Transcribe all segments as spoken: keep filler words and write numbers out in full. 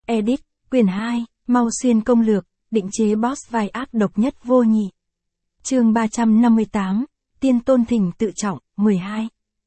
Edit, quyển hai, Mau Xuyên công lược, định chế boss vai ác độc nhất vô nhị. Chương ba trăm năm mươi tám, Tiên tôn thỉnh tự trọng, mười hai.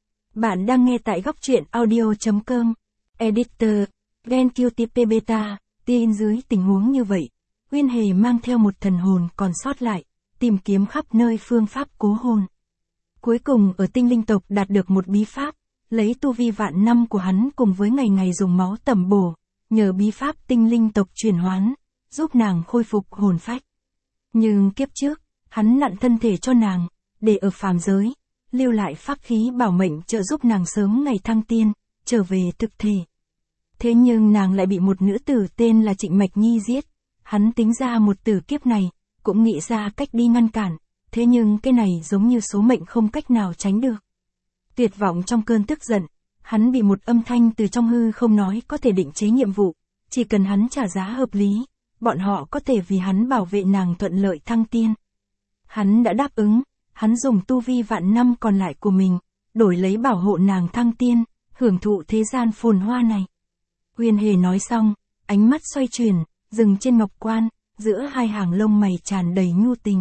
Bạn đang nghe tại góc truyện audio chấm com. Editor, Gen Q T P Beta, tin dưới tình huống như vậy, Uyên Hề mang theo một thần hồn còn sót lại, tìm kiếm khắp nơi phương pháp cố hồn. Cuối cùng ở tinh linh tộc đạt được một bí pháp, lấy tu vi vạn năm của hắn cùng với ngày ngày dùng máu tẩm bổ, nhờ bí pháp tinh linh tộc chuyển hoán, giúp nàng khôi phục hồn phách. Nhưng kiếp trước, hắn nặn thân thể cho nàng, để ở phàm giới, lưu lại pháp khí bảo mệnh trợ giúp nàng sớm ngày thăng tiên, trở về thực thể. Thế nhưng nàng lại bị một nữ tử tên là Trịnh Mạch Nhi giết, hắn tính ra một tử kiếp này, cũng nghĩ ra cách đi ngăn cản, thế nhưng cái này giống như số mệnh không cách nào tránh được. Tuyệt vọng trong cơn tức giận, hắn bị một âm thanh từ trong hư không nói có thể định chế nhiệm vụ, chỉ cần hắn trả giá hợp lý, bọn họ có thể vì hắn bảo vệ nàng thuận lợi thăng tiên. Hắn đã đáp ứng, hắn dùng tu vi vạn năm còn lại của mình, đổi lấy bảo hộ nàng thăng tiên, hưởng thụ thế gian phồn hoa này. Uyên Hề nói xong, ánh mắt xoay chuyển, dừng trên ngọc quan, giữa hai hàng lông mày tràn đầy nhu tình.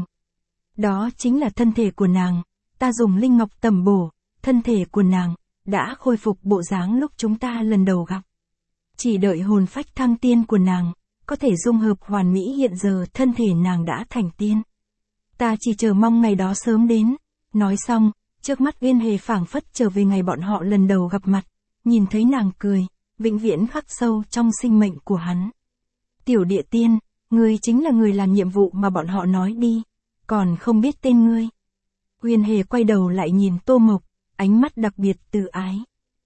Đó chính là thân thể của nàng, ta dùng linh ngọc tẩm bổ, thân thể của nàng đã khôi phục bộ dáng lúc chúng ta lần đầu gặp. Chỉ đợi hồn phách thăng tiên của nàng có thể dung hợp hoàn mỹ, hiện giờ thân thể nàng đã thành tiên. Ta chỉ chờ mong ngày đó sớm đến. Nói xong, trước mắt Uyên Hề phảng phất trở về ngày bọn họ lần đầu gặp mặt, nhìn thấy nàng cười, vĩnh viễn khắc sâu trong sinh mệnh của hắn. Tiểu địa tiên, ngươi chính là người làm nhiệm vụ mà bọn họ nói đi, còn không biết tên ngươi. Uyên Hề quay đầu lại nhìn Tô Mộc, ánh mắt đặc biệt từ ái.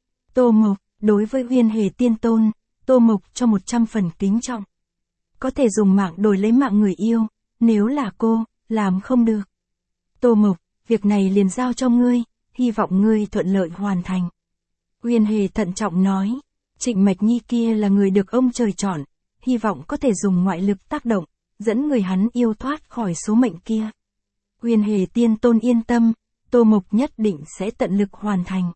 Tô Mộc, đối với Uyên Hề tiên tôn, Tô Mộc cho một trăm phần kính trọng. Có thể dùng mạng đổi lấy mạng người yêu, nếu là cô, làm không được. Tô Mộc, việc này liền giao cho ngươi, hy vọng ngươi thuận lợi hoàn thành. Uyên Hề thận trọng nói, Trịnh Mạch Nhi kia là người được ông trời chọn, hy vọng có thể dùng ngoại lực tác động, dẫn người hắn yêu thoát khỏi số mệnh kia. Uyên Hề tiên tôn yên tâm, Tô Mộc nhất định sẽ tận lực hoàn thành.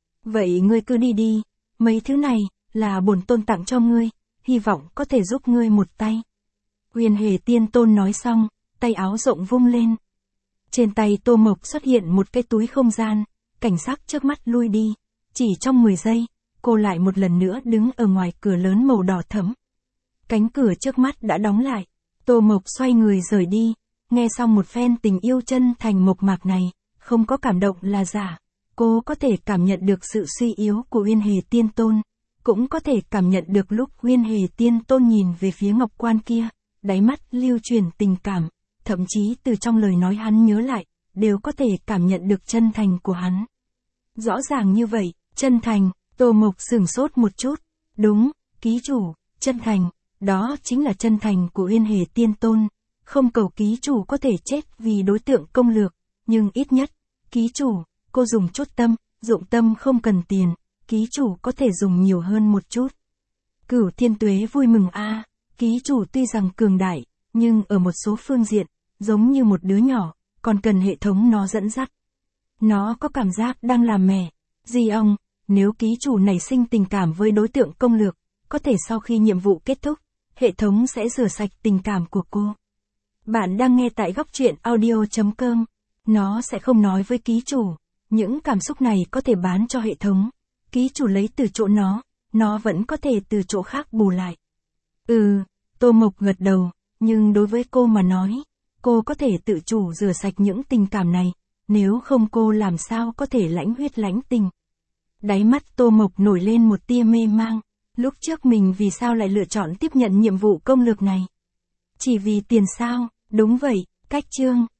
Vậy ngươi cứ đi đi, mấy thứ này là bổn tôn tặng cho ngươi, hy vọng có thể giúp ngươi một tay. Uyên Hề tiên tôn nói xong, tay áo rộng vung lên. Trên tay Tô Mộc xuất hiện một cái túi không gian, cảnh sắc trước mắt lui đi. Chỉ trong mười giây, cô lại một lần nữa đứng ở ngoài cửa lớn màu đỏ thẫm. Cánh cửa trước mắt đã đóng lại, Tô Mộc xoay người rời đi, nghe xong một phen tình yêu chân thành mộc mạc này, không có cảm động là giả. Cô có thể cảm nhận được sự suy yếu của Uyên Hề tiên tôn, cũng có thể cảm nhận được lúc Uyên Hề tiên tôn nhìn về phía ngọc quan kia, đáy mắt lưu truyền tình cảm, thậm chí từ trong lời nói hắn nhớ lại, đều có thể cảm nhận được chân thành của hắn. Rõ ràng như vậy, chân thành, Tô Mộc sửng sốt một chút, đúng, ký chủ, chân thành, đó chính là chân thành của Uyên Hề tiên tôn, không cầu ký chủ có thể chết vì đối tượng công lược, nhưng ít nhất, ký chủ, cô dùng chút tâm, dụng tâm không cần tiền, ký chủ có thể dùng nhiều hơn một chút. Cửu Thiên Tuế vui mừng a, ký chủ tuy rằng cường đại, nhưng ở một số phương diện, giống như một đứa nhỏ, còn cần hệ thống nó dẫn dắt. Nó có cảm giác đang làm mẹ. Di ông, nếu ký chủ nảy sinh tình cảm với đối tượng công lược, có thể sau khi nhiệm vụ kết thúc, hệ thống sẽ rửa sạch tình cảm của cô. Bạn đang nghe tại góc truyện audio chấm com. Nó sẽ không nói với ký chủ, những cảm xúc này có thể bán cho hệ thống. Ký chủ lấy từ chỗ nó, nó vẫn có thể từ chỗ khác bù lại. Ừ, Tô Mộc gật đầu, nhưng đối với cô mà nói, cô có thể tự chủ rửa sạch những tình cảm này, nếu không cô làm sao có thể lãnh huyết lãnh tình. Đáy mắt Tô Mộc nổi lên một tia mê mang, lúc trước mình vì sao lại lựa chọn tiếp nhận nhiệm vụ công lược này? Chỉ vì tiền sao? Đúng vậy, cách chương.